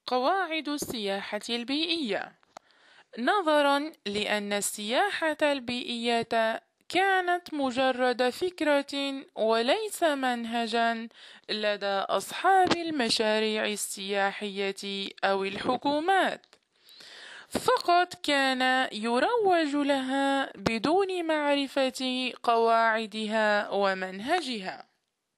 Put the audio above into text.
قواعد السياحة البيئية. نظرا لأن السياحة البيئية كانت مجرد فكرة وليس منهجا لدى أصحاب المشاريع السياحية أو الحكومات، فقط كان يروج لها بدون معرفة قواعدها ومنهجها.